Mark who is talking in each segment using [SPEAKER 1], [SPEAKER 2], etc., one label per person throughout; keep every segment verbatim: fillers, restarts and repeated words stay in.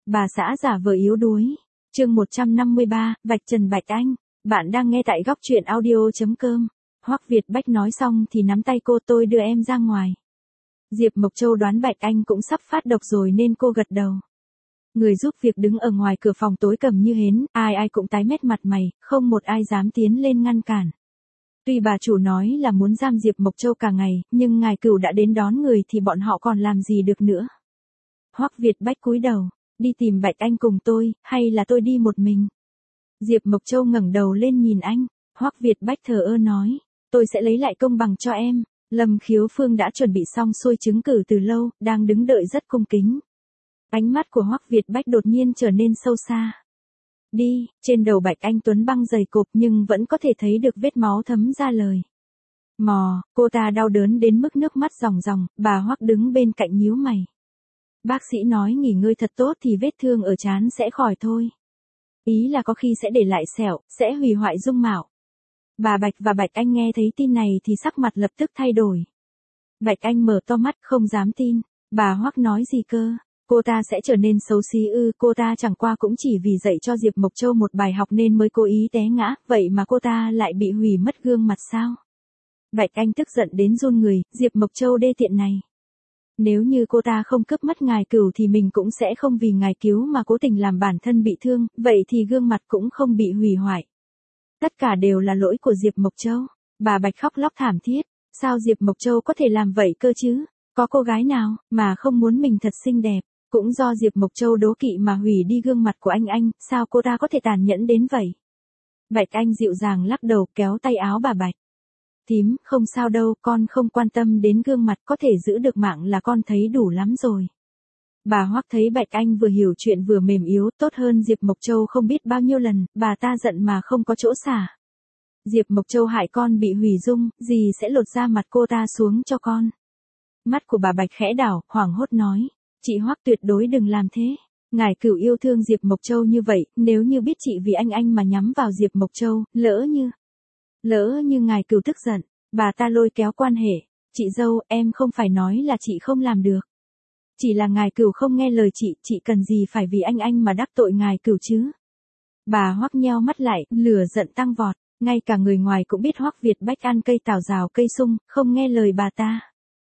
[SPEAKER 1] Bà xã giả vờ yếu đuối. Chương một trăm năm mươi ba, vạch trần Bạch Anh. Bạn đang nghe tại góc truyện audio chấm com. Hoắc Việt Bách nói xong thì nắm tay cô, tôi đưa em ra ngoài. Diệp Mộc Châu đoán Bạch Anh cũng sắp phát độc rồi nên cô gật đầu. Người giúp việc đứng ở ngoài cửa phòng tối cầm như hến, ai ai cũng tái mét mặt mày, không một ai dám tiến lên ngăn cản. Tuy bà chủ nói là muốn giam Diệp Mộc Châu cả ngày, nhưng ngài Cửu đã đến đón người thì bọn họ còn làm gì được nữa. Hoắc Việt Bách cúi đầu, đi tìm Bạch Anh cùng tôi, hay là tôi đi một mình? Diệp Mộc Châu ngẩng đầu lên nhìn anh, Hoắc Việt Bách thờ ơ nói, tôi sẽ lấy lại công bằng cho em. Lâm Khiếu Phương đã chuẩn bị xong xuôi chứng cử từ lâu, đang đứng đợi rất cung kính. Ánh mắt của Hoắc Việt Bách đột nhiên trở nên sâu xa. Đi, trên đầu Bạch Anh Tuấn băng dày cộp nhưng vẫn có thể thấy được vết máu thấm ra lời. Mò, cô ta đau đớn đến mức nước mắt ròng ròng, bà Hoắc đứng bên cạnh nhíu mày. Bác sĩ nói nghỉ ngơi thật tốt thì vết thương ở trán sẽ khỏi thôi. Ý là có khi sẽ để lại sẹo, sẽ hủy hoại dung mạo. Bà Bạch và Bạch Anh nghe thấy tin này thì sắc mặt lập tức thay đổi. Bạch Anh mở to mắt không dám tin, bà Hoắc nói gì cơ? Cô ta sẽ trở nên xấu xí ư? Cô ta chẳng qua cũng chỉ vì dạy cho Diệp Mộc Châu một bài học nên mới cố ý té ngã, vậy mà cô ta lại bị hủy mất gương mặt sao? Bạch Anh tức giận đến run người, Diệp Mộc Châu đê tiện này. Nếu như cô ta không cướp mất ngài Cửu thì mình cũng sẽ không vì ngài cứu mà cố tình làm bản thân bị thương, vậy thì gương mặt cũng không bị hủy hoại. Tất cả đều là lỗi của Diệp Mộc Châu. Bà Bạch khóc lóc thảm thiết, sao Diệp Mộc Châu có thể làm vậy cơ chứ? Có cô gái nào mà không muốn mình thật xinh đẹp? Cũng do Diệp Mộc Châu đố kỵ mà hủy đi gương mặt của anh anh, sao cô ta có thể tàn nhẫn đến vậy? Bạch Anh dịu dàng lắc đầu kéo tay áo bà Bạch. Thím, không sao đâu, con không quan tâm đến gương mặt, có thể giữ được mạng là con thấy đủ lắm rồi. Bà Hoắc thấy Bạch Anh vừa hiểu chuyện vừa mềm yếu, tốt hơn Diệp Mộc Châu không biết bao nhiêu lần, bà ta giận mà không có chỗ xả. Diệp Mộc Châu hại con bị hủy dung, dì sẽ lột da mặt cô ta xuống cho con. Mắt của bà Bạch khẽ đảo, hoảng hốt nói, chị Hoắc tuyệt đối đừng làm thế. Ngài Cửu yêu thương Diệp Mộc Châu như vậy, nếu như biết chị vì anh anh mà nhắm vào Diệp Mộc Châu, lỡ như... Lỡ như ngài Cửu tức giận, bà ta lôi kéo quan hệ, chị dâu, em không phải nói là chị không làm được. Chỉ là ngài Cửu không nghe lời chị, chị cần gì phải vì anh anh mà đắc tội ngài Cửu chứ. Bà Hoắc nheo mắt lại, lửa giận tăng vọt, ngay cả người ngoài cũng biết Hoắc Việt Bách ăn cây tảo rào cây sung, không nghe lời bà ta.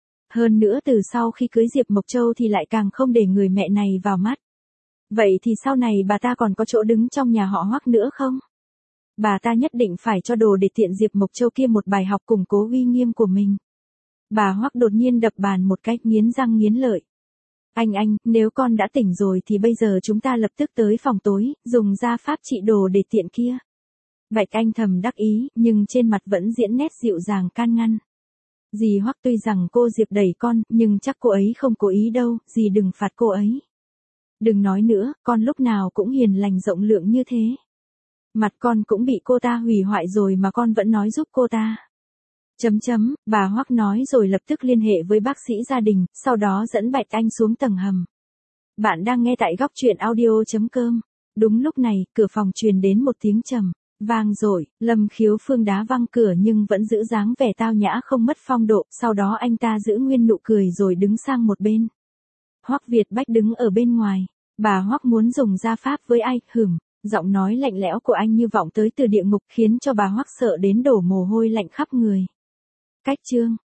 [SPEAKER 1] Hơn nữa từ sau khi cưới Diệp Mộc Châu thì lại càng không để người mẹ này vào mắt. Vậy thì sau này bà ta còn có chỗ đứng trong nhà họ Hoắc nữa không? Bà ta nhất định phải cho đồ để tiện Diệp Mộc Châu kia một bài học củng cố uy nghiêm của mình. Bà Hoắc đột nhiên đập bàn một cách nghiến răng nghiến lợi. Anh anh, nếu con đã tỉnh rồi thì bây giờ chúng ta lập tức tới phòng tối, dùng gia pháp trị đồ để tiện kia. Bạch Anh thầm đắc ý, nhưng trên mặt vẫn diễn nét dịu dàng can ngăn. Dì Hoắc tuy rằng cô Diệp đẩy con, nhưng chắc cô ấy không cố ý đâu, dì đừng phạt cô ấy. Đừng nói nữa, con lúc nào cũng hiền lành rộng lượng như thế. Mặt con cũng bị cô ta hủy hoại rồi mà con vẫn nói giúp cô ta. Chấm chấm, bà Hoắc nói rồi lập tức liên hệ với bác sĩ gia đình, sau đó dẫn Bạch Anh xuống tầng hầm. Bạn đang nghe tại góc truyện audio chấm com. Đúng lúc này, cửa phòng truyền đến một tiếng trầm, vang dội, Lâm Khiếu Phương đá văng cửa nhưng vẫn giữ dáng vẻ tao nhã không mất phong độ, sau đó anh ta giữ nguyên nụ cười rồi đứng sang một bên. Hoắc Việt Bách đứng ở bên ngoài, bà Hoắc muốn dùng gia pháp với ai, hửm. Giọng nói lạnh lẽo của anh như vọng tới từ địa ngục khiến cho bà Hoắc sợ đến đổ mồ hôi lạnh khắp người. Cách chương